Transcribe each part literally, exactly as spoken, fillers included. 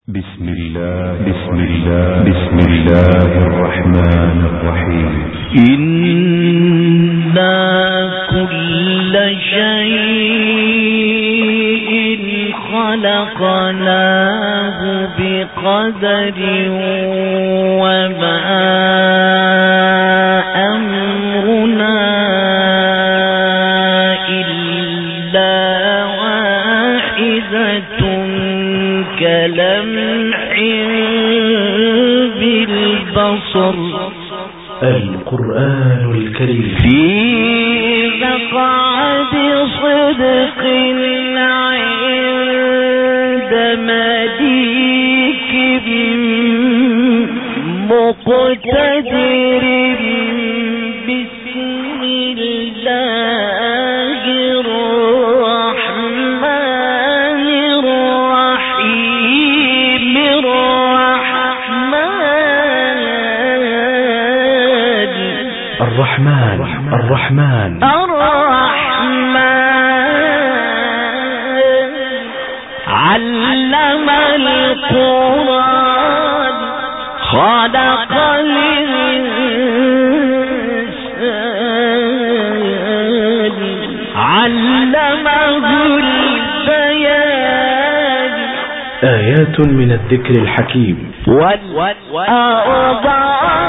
بسم الله بسم الله بسم الله الرحمن الرحيم. إنا كل شيء خلقناه بقدر وما أمرنا إلا واحدة كلمح بالبصر. القرآن الكريم في مقعد صدق عند مليك مقتدر. بسم الله الرحمن الرحيم. الرحمن الرحمن الرحمن علم القرآن خلق الإنسان علمه البيان. آيات من الذكر الحكيم. والأرض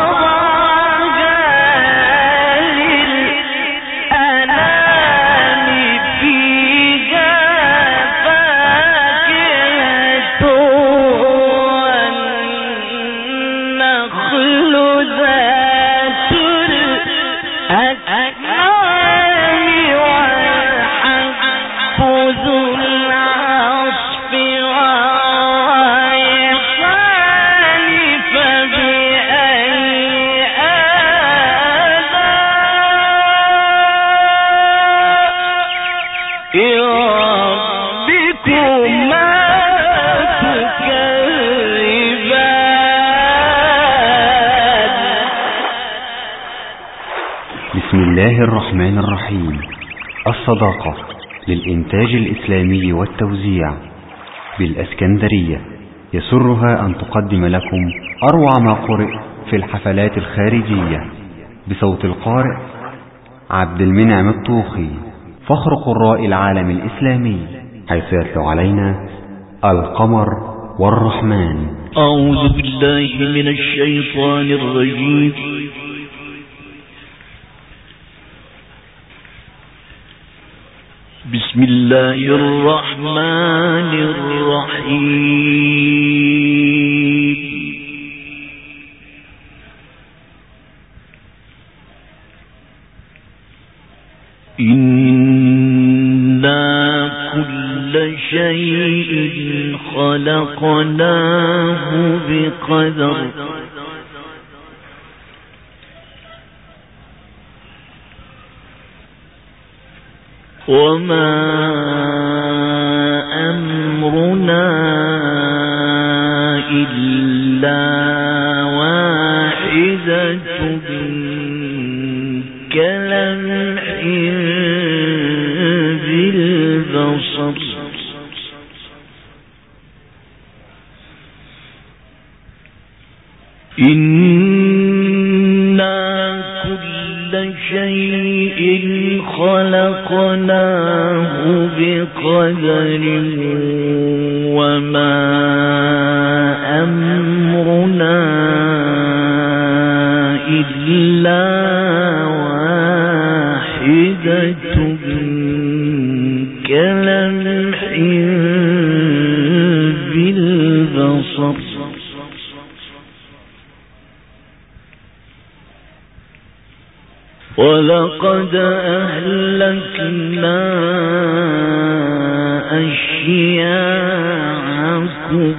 بسم الله الرحمن الرحيم. الصداقة للإنتاج الإسلامي والتوزيع بالأسكندرية يسرها أن تقدم لكم أروع ما قرئ في الحفلات الخارجية بصوت القارئ عبد المنعم الطوخي، فخر قراء العالم الإسلامي، حيث يتلو علينا القمر والرحمن. أعوذ بالله من الشيطان الرجيم. بسم الله الرحمن الرحيم. إنا كل شيء خلقناه بقدر وما أمرنا إلا واحدة كلمح بالبصر. إنا كل شيء خلقناه بقدر وما أمرنا إلا واحدة كلمح بالبصر. ولقد أهلكنا أشياعكم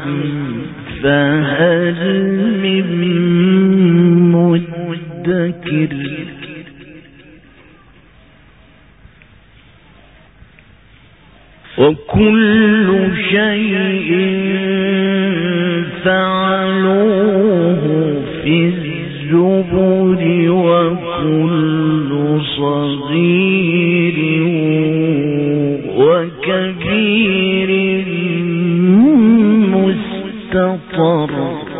فهل من مدكر. وكل شيء فعلوه في الزبر وكل صغير وكبير مستطر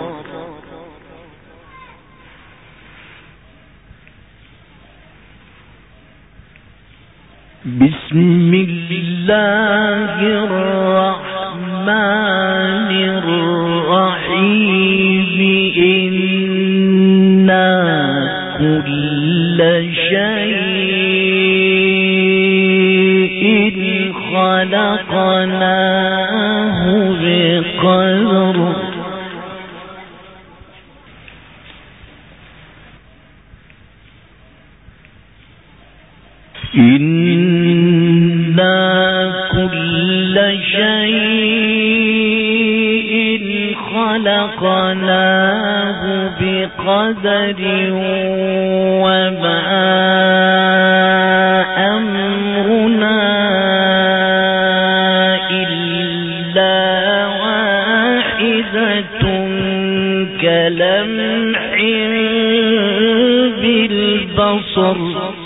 بسم الله الرحمن الرحيم إنا كل شيء خلقناه بقدر إنا كل شيء خلقناه بقدر وما أمرنا إلا واحدة كلمح بالبصر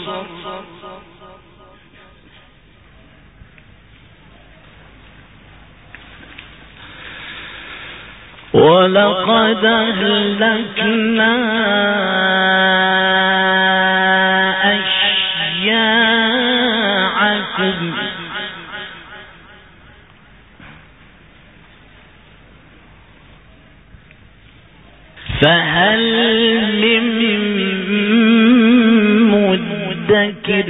ولقد أهلكنا أشياعكم فهل من مدكر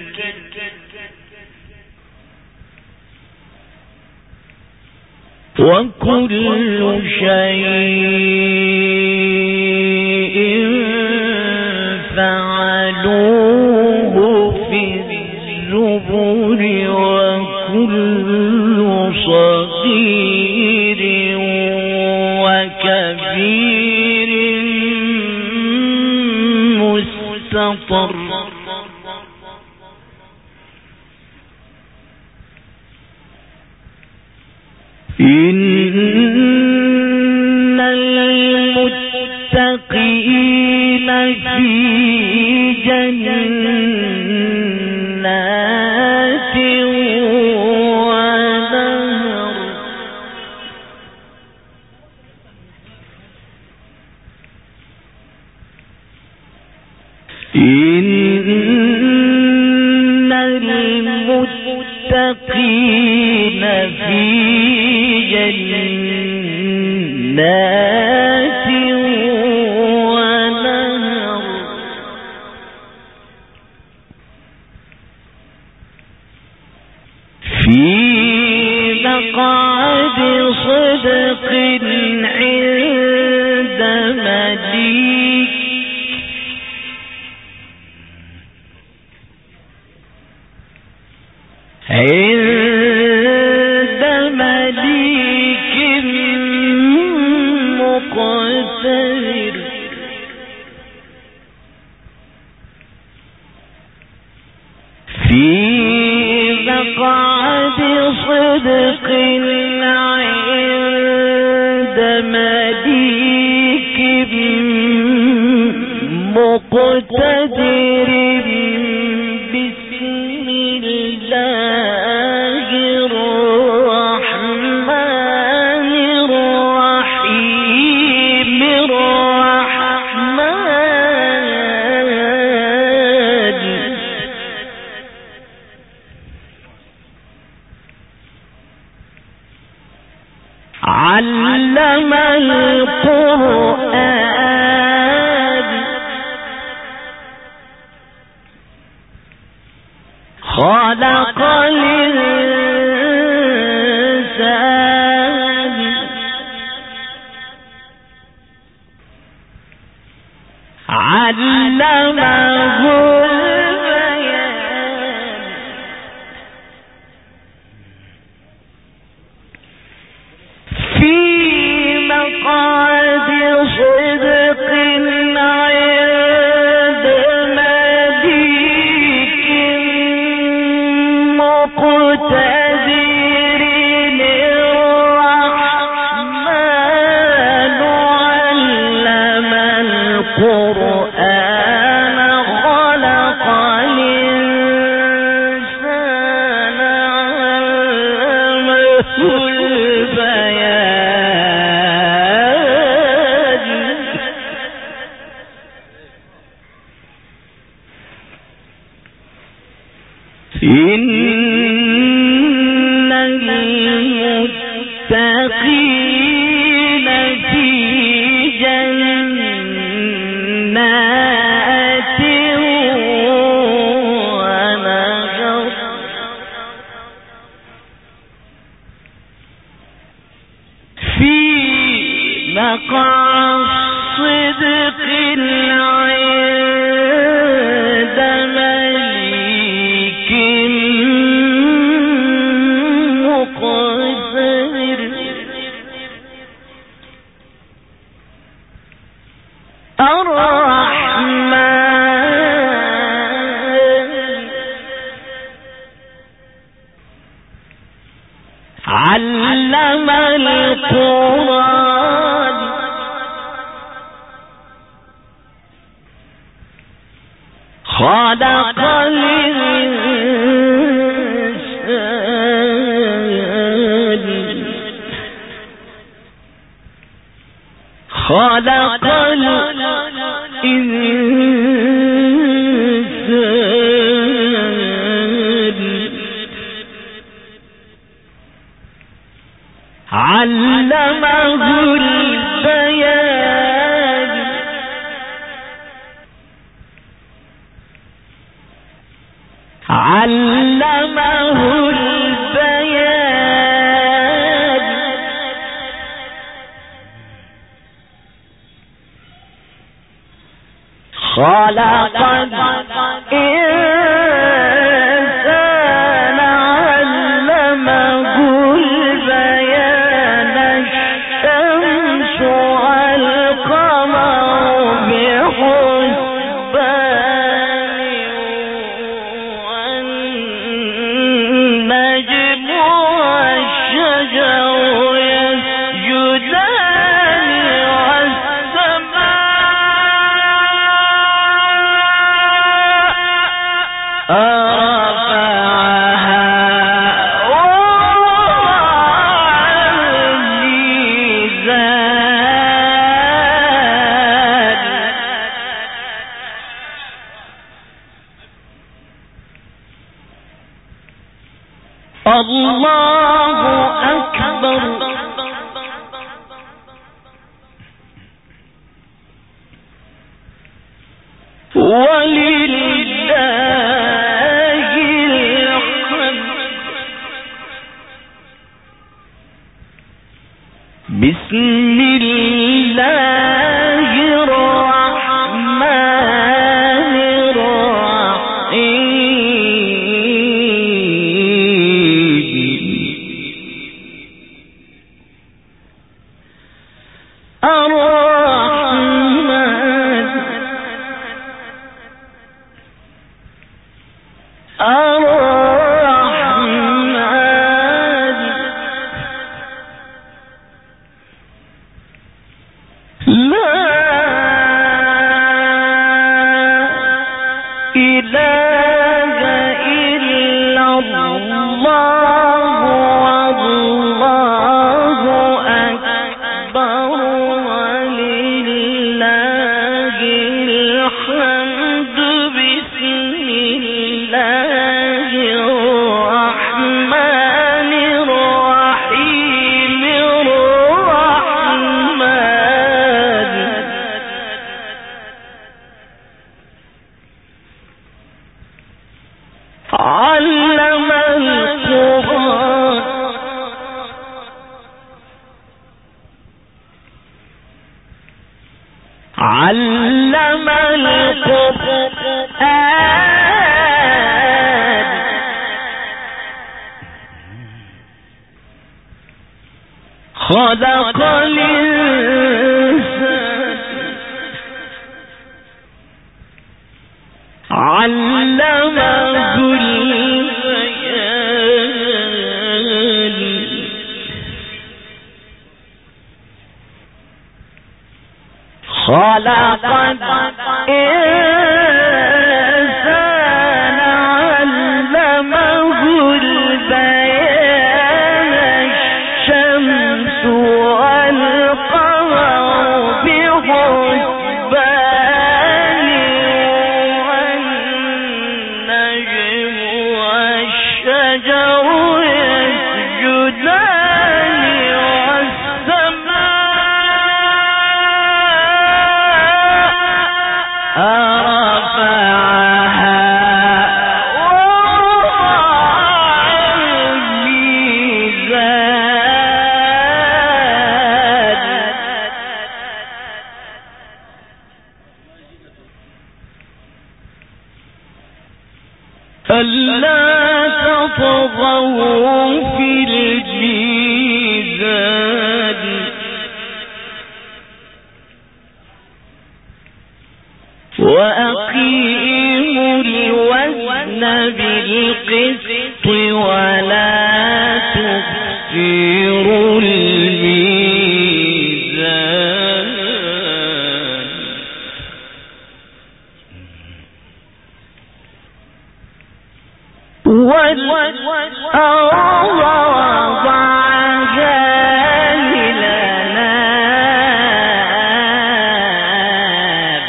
وكل شيء فعلوه في الزبر وكل صغير وكبير مستطر إن المتقين في جنات ونهر إن المتقين في جنات ونهر في مقعد صدق عند مليك عند مليك مقتدر في مقعد صدق عند مليك مقتدر بسم الله الرحمن الرحيم الرحمن علم القرآن خلق الإنسان علمه البيان في مقعد صدق عند مليك مقتدر الرحمن علم القرآن خلق الإنسان علمه البيان مقع الصدق عند مليك مقتدر الرحمن علم القرآن خلق الإنسان خلق الإنسان علمه البيان علمه البيان خلق الإنسان علمه البيان الشمس والقمر بحسبان والنجم والشجر يسجدان والسماء رفعها ووضع الميزان الله أكبر ولله الحمد بسم الله الرحمن الرحيم الرحمن لا إله إلا الله والله أكبر ولله الحمد بسم الله الرحمن الرحيم الرحمن علم القرآن علم القرآن خلق الإنسان علمه البيان خلق الإنسان علمه البيان الشمس والقمر بحسبان والنجم والشجر يسجدان والسماء رفعها ووضع الميزان ولا تخسروا الميزان والأرض وضعها للأنام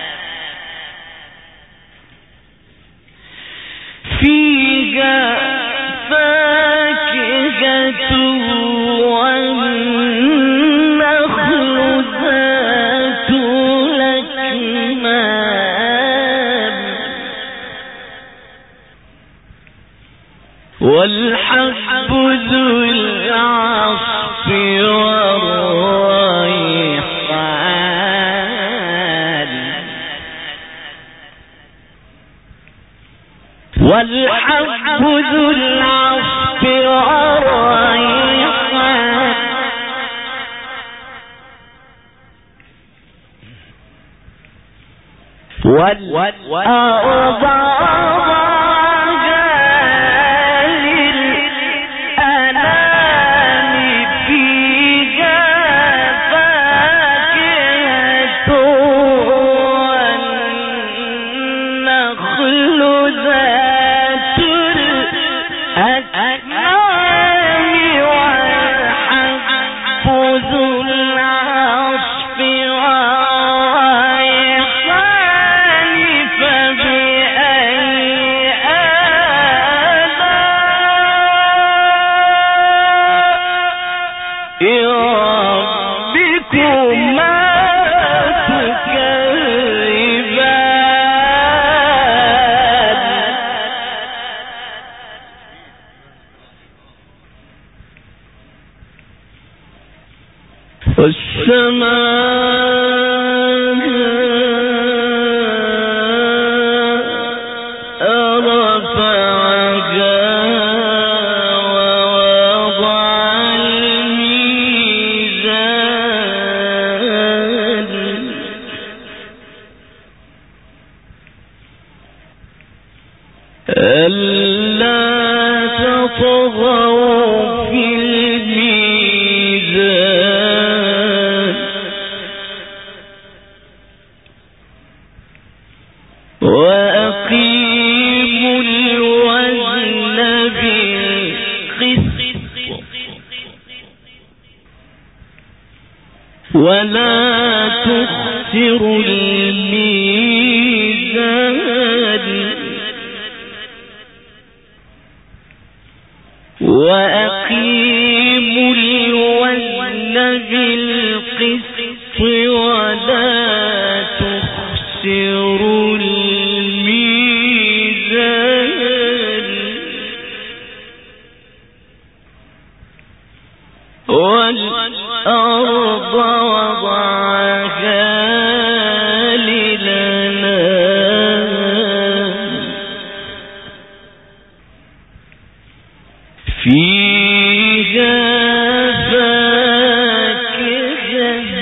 فيها فاكهة والنخل ذات الأكمام والحب ذو العصف والريحان والحب ذو العصف والريحان والأرض ولا تخسروا الميزان وأقيموا الوزن بالقسط ولا تخسروا الميزان والأرض وضعها للأنام فيها فاكهة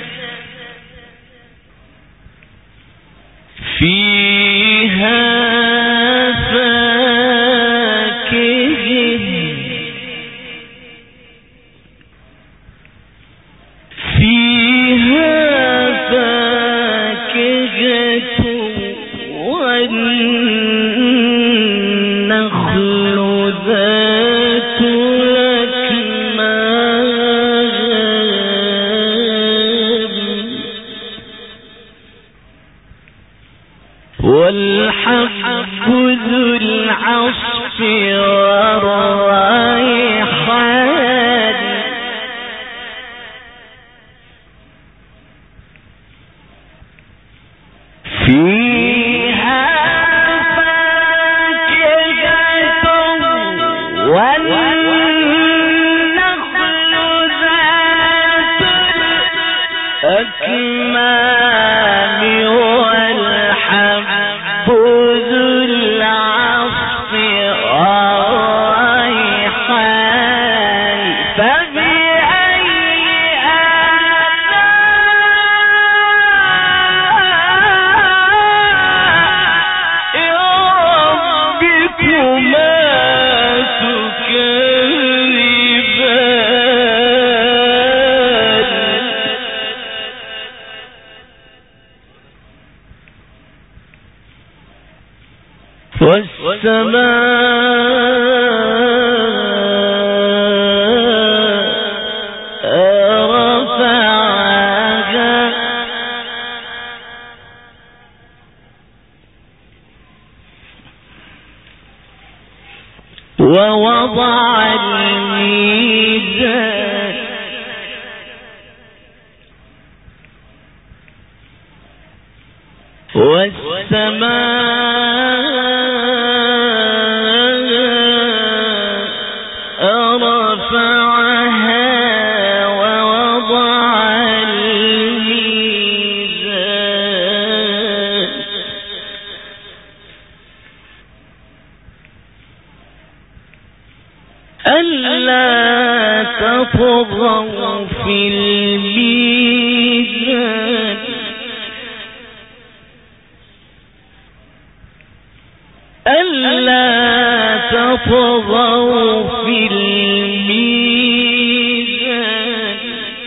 فيها فاكهة فيها فاكهة والنخل ذات الأكمام والحب ذو العصف والريحان فيها فاكهة والنخل ذات الأكمام والحب ذو العصف والريحان فبأي آلاء ربكما ووضع الميزان والسماء رفعها ووضع الميزان ألا تطغوا في الميزان ألا تطغوا في الميزان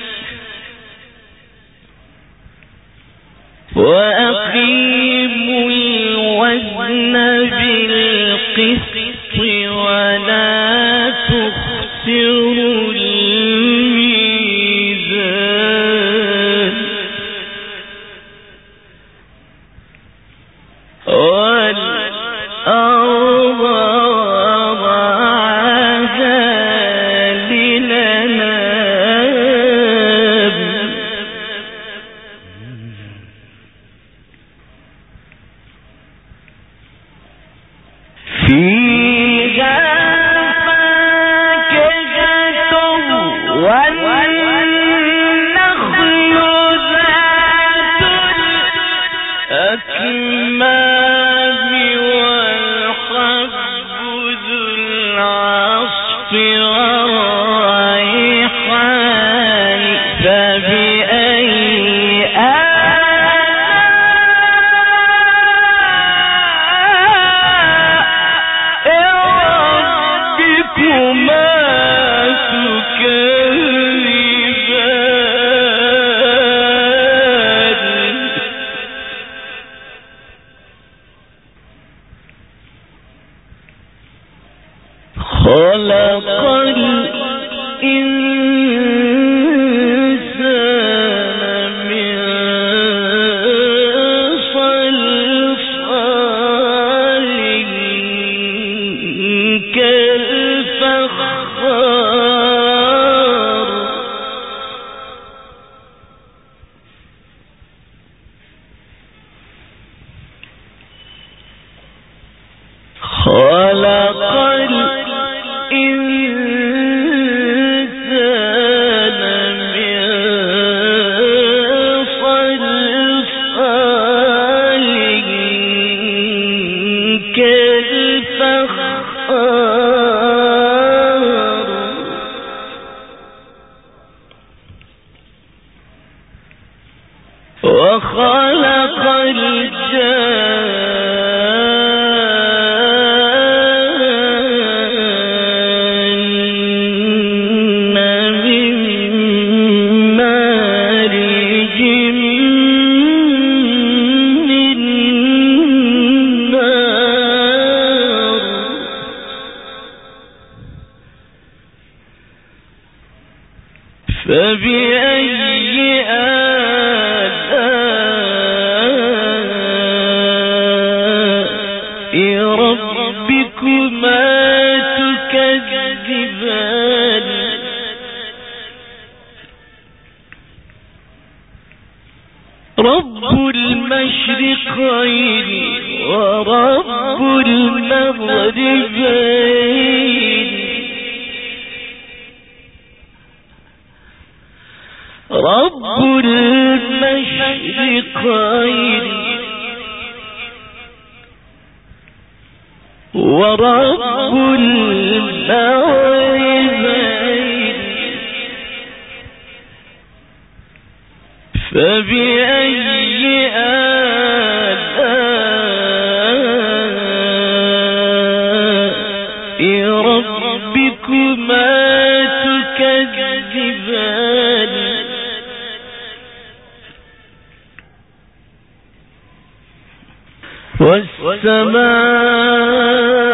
وأقيموا الوزن بالقسط ولا تخسروا الميزان والأرض وضعها للأنام فيها فاكهة والنخل ذات الأكمام والحب ذو العصف والريحان فبأي خلق الإنسان من صلصال كالفخار خلق الإنسان من صلصال كالفخار وخلق الجان من مارج من نار فبأي آلاء ربكما تكذبان رب المشرقين ورب المغربين رب المشرقين ورب المغربين فبأي آلاء ربكما تكذبان والسماء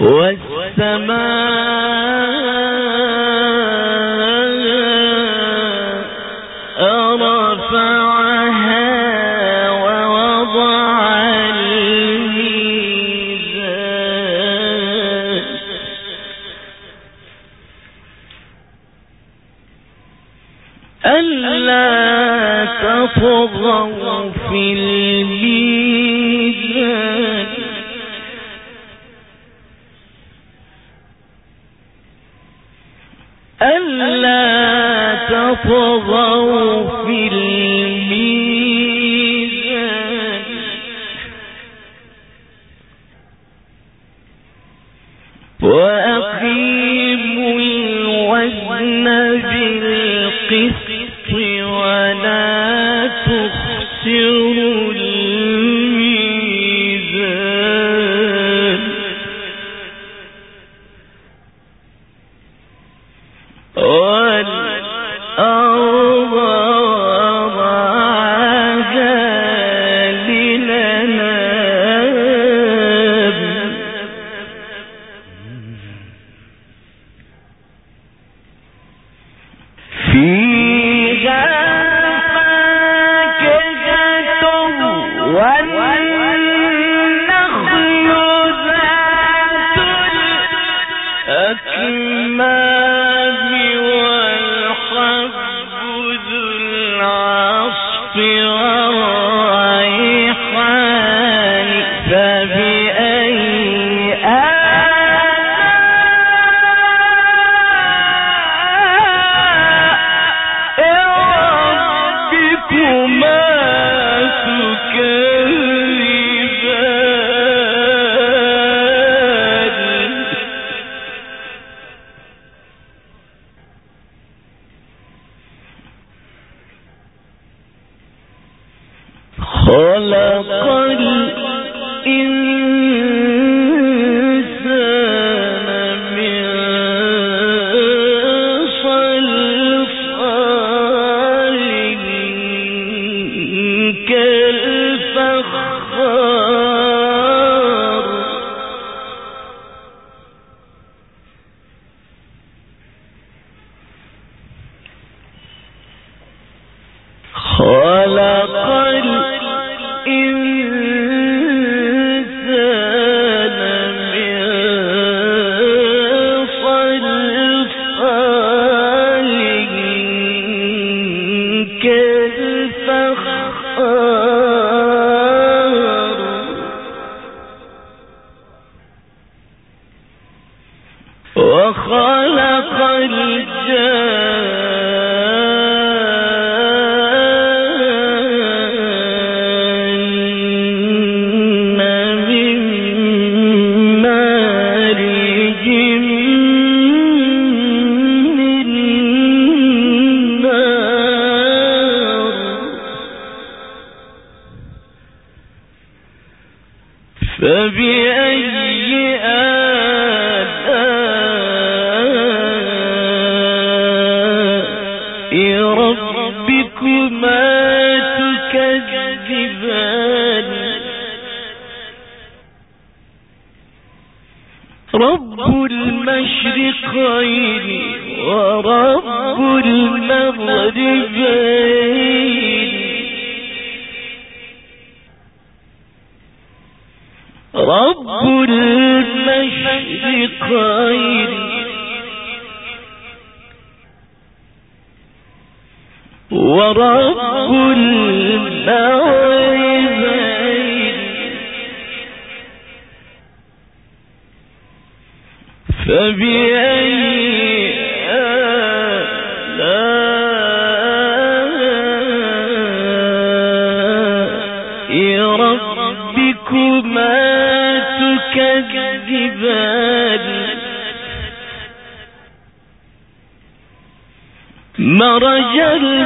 مرج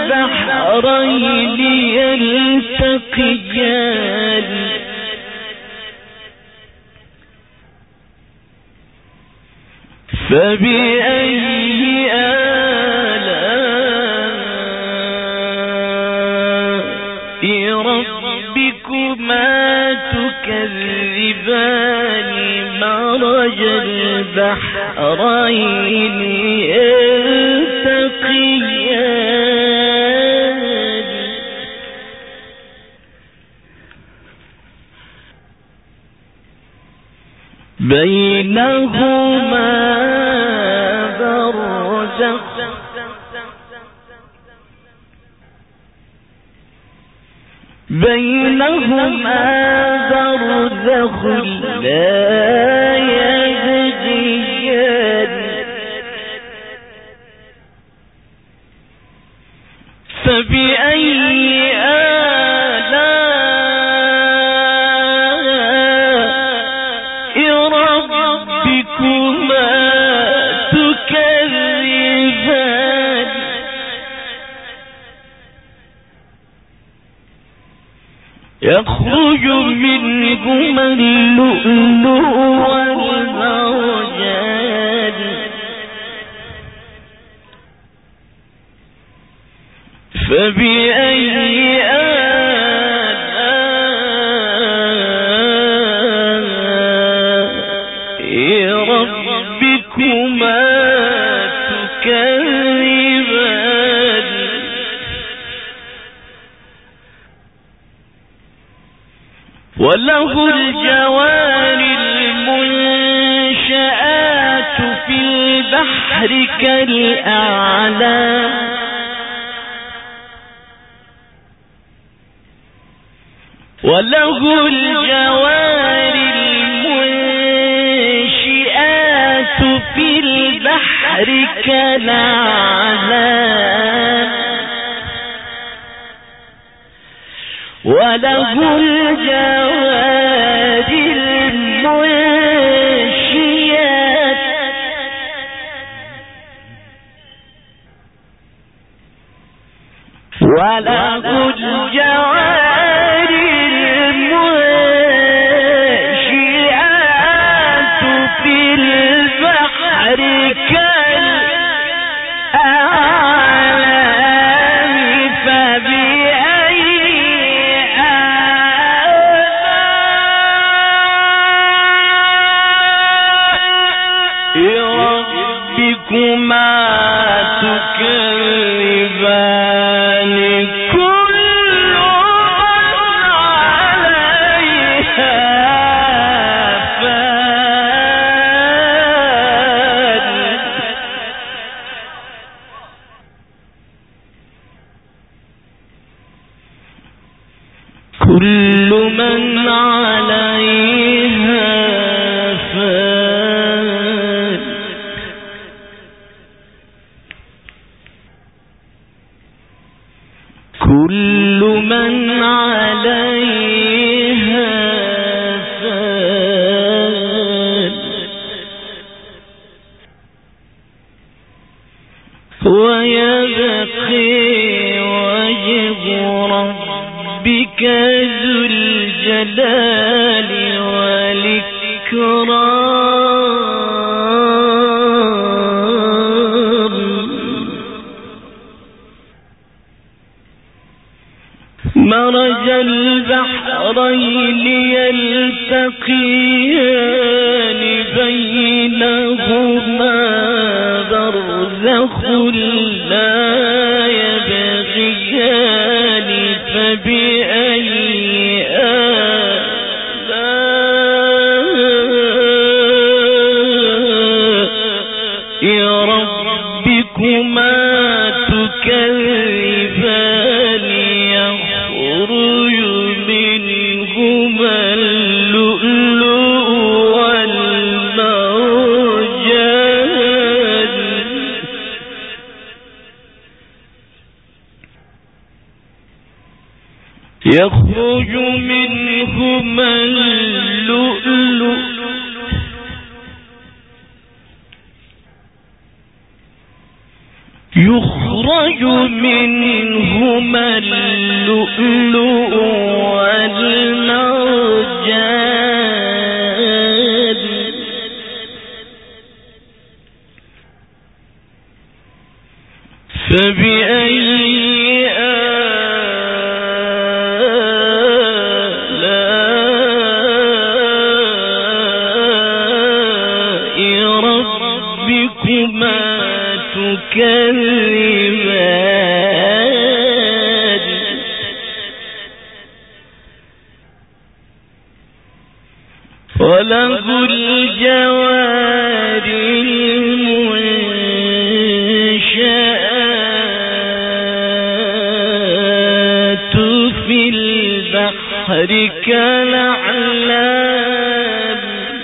البحرين يلتقيان فبأي آلاء ربك ربكما تكذبان مرج البحرين يلتقيان بينهما برزخ بينهما برزخ لا يبغيان فبأي آلاء ربكما تكذبان يخرج منهما اللؤلؤ والمرجان فبأي آلاء ربكما تكذبان وله الجوار المنشآت في البحر كالأعلام وله الجوار المنشآت في البحر كالأعلام وله الجوار المنشآت وله الجوار المنشآت في البحر كالأعلام فبأي ربكما تكذبان كل من عليها فان كل من عليها فان كل من عليها فان ويبقي وجه ربك ذو الجلال والإكرام مرج البحرين يلتقيان بينهما برزخ لا يبغيان فبأي آلاء ربكما تكذبان يخرج منهما اللؤلؤ والمرجان يخرج منهما اللؤلؤ يخرج منهما اللؤلؤ والمرجان فبأي آلاء وله الجوار المنشآت في البحر كالأعلام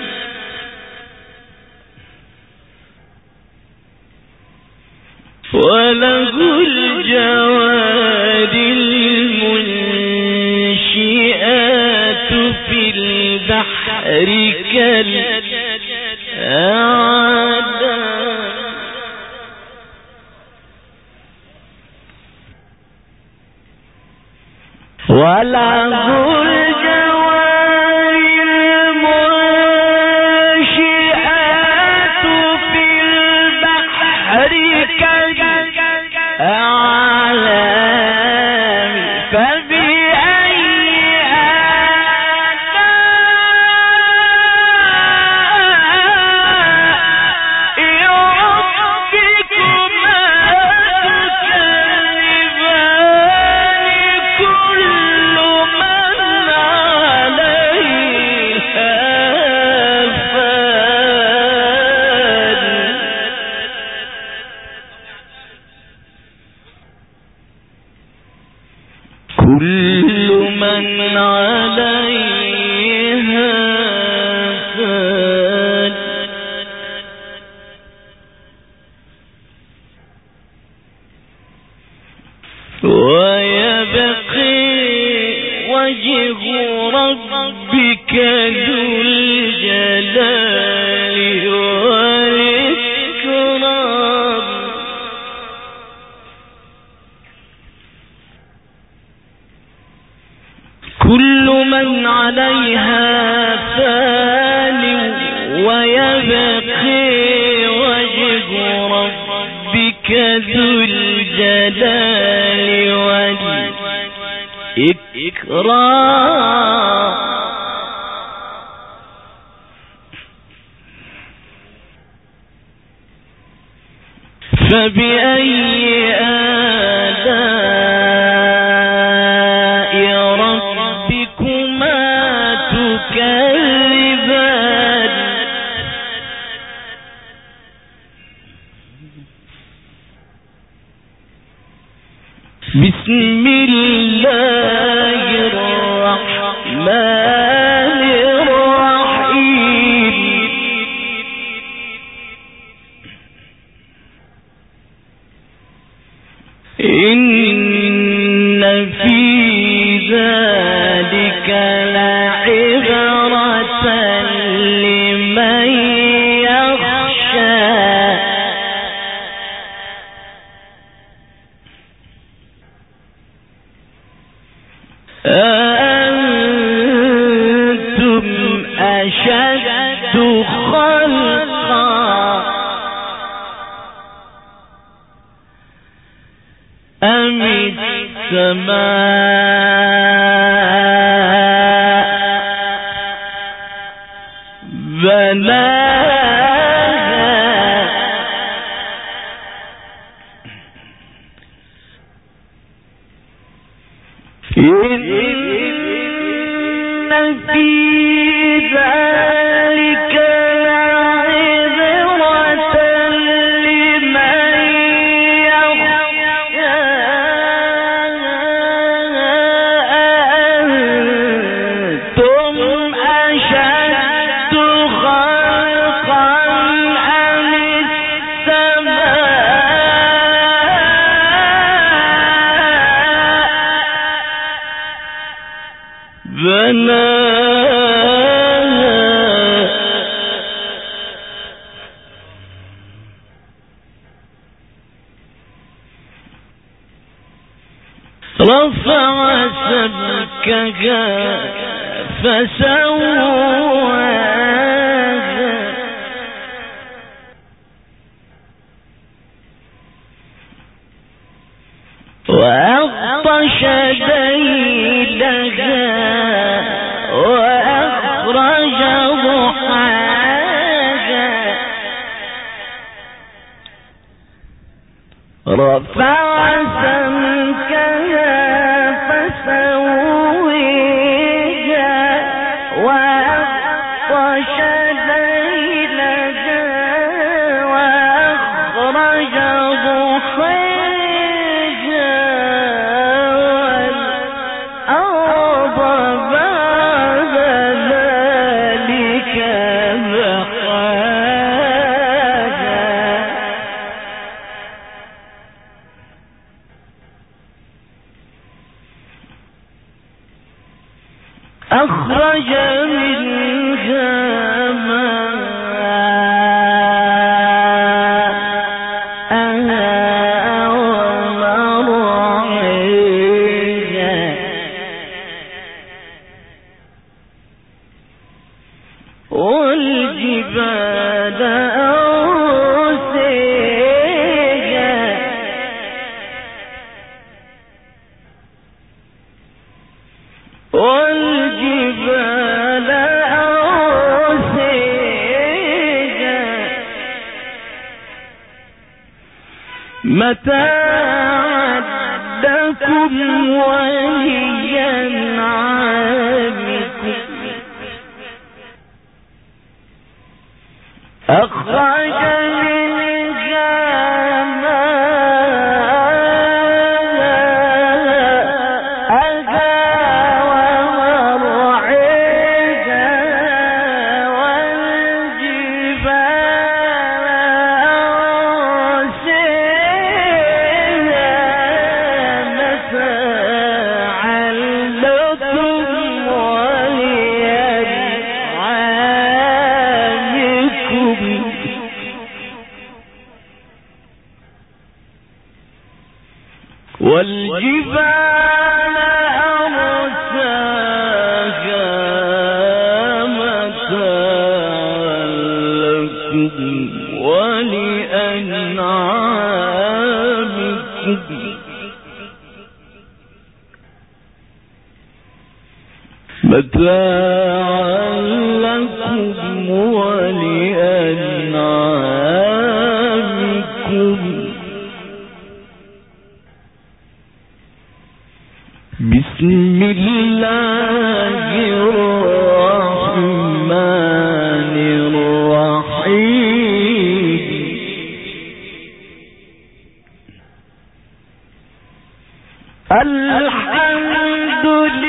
وله الجوار المنشآت في البحر كالأعلام وله الجوار المنشآت في البحر كالأعلام فبأي آلاء ربكما تكذبان كل من عليها فان كل من عليها فان ويبقي وجه ربك ذو الجلال والإكرام كل من عليها فان ويبقي وجه ربك ذو الجلال والإكرام فبأي آلاء ربكما تكذبان بسم الله الرحمن الرحيم إن في ذلك لعبرة لمن يخشى أأنتم أشد خلقا أم السماء بناها إن في ذلك لعبرة لمن يخشى أأنتم أشد خلقا أم السماء بناها رفع سمكها فسواها وأغطش ليلها وأخرج ضحاها رفع سمكها فسويها وأغطش أخرج منها ماءها ومرعاها والجبال أرسيها والجبال أرسيها متاعا لكم ولأنعامكم أخرج منها ماءها ومرعاها والجبال أرسيها متاعا لكم ولأنعامكم والجبال أرساها متاعا لكم ولأنعامكم متاعا لكم ولأنعامكم بسم الله الرحمن الرحيم الحمد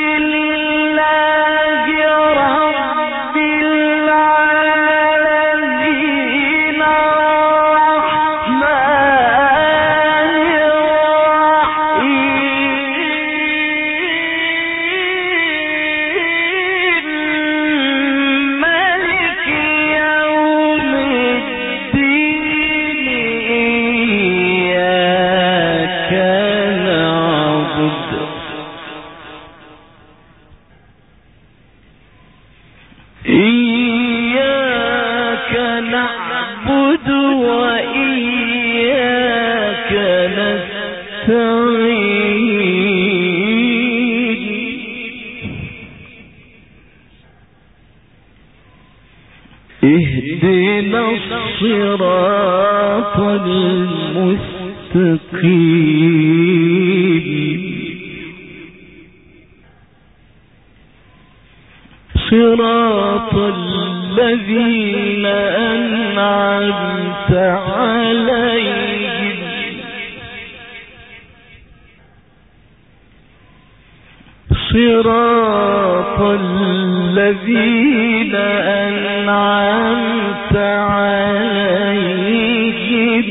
لله رب العالمين الرحمن الرحيم مالك يوم الدين إياك نعبد إياك نعبد وإياك نستعين اهدنا الصراط المستقيم صراط الذين أنعمت عليهم صراط الذين أنعمت عليهم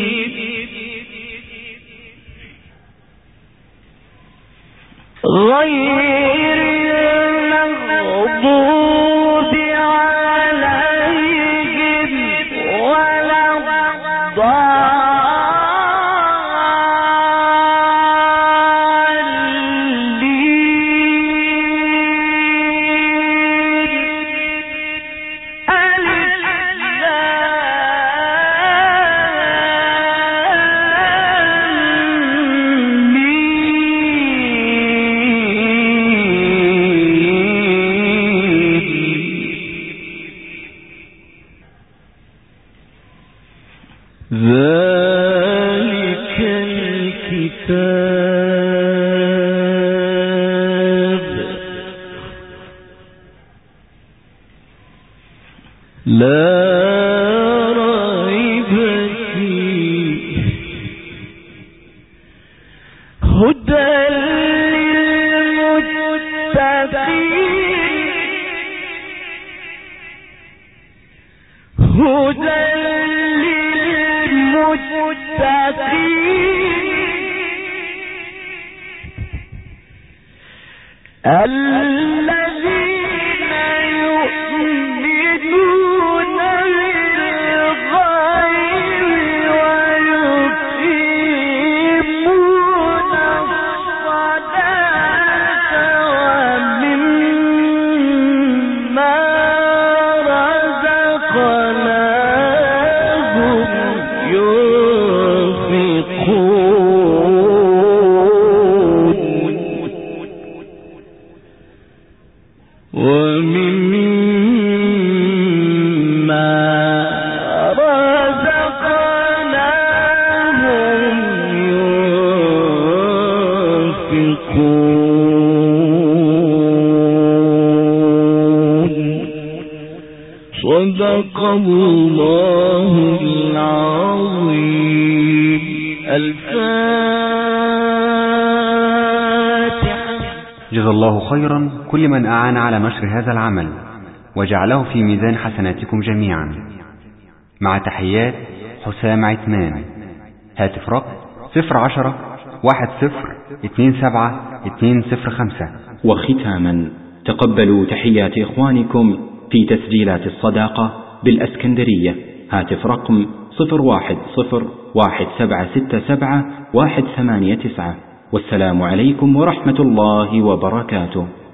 غير المغضوب عليهم ولا ذلك الكتاب لا ريب فيه هدى للمتقين هدى الذين صدق الله العظيم. الفاتحة. جزا الله خيرا كل من أعان على نشر هذا العمل وجعله في ميزان حسناتكم جميعا. مع تحيات حسام عثمان. هاتف رقم صفر عشرة واحد صفر اثنين سبعة اثنين صفر خمسة. وختاما تقبلوا تحيات إخوانكم في تسجيلات الصداقة بالأسكندرية. هاتف رقم صفر واحد صفر واحد سبعة ستة سبعة واحد ثمانية تسعة. والسلام عليكم ورحمة الله وبركاته.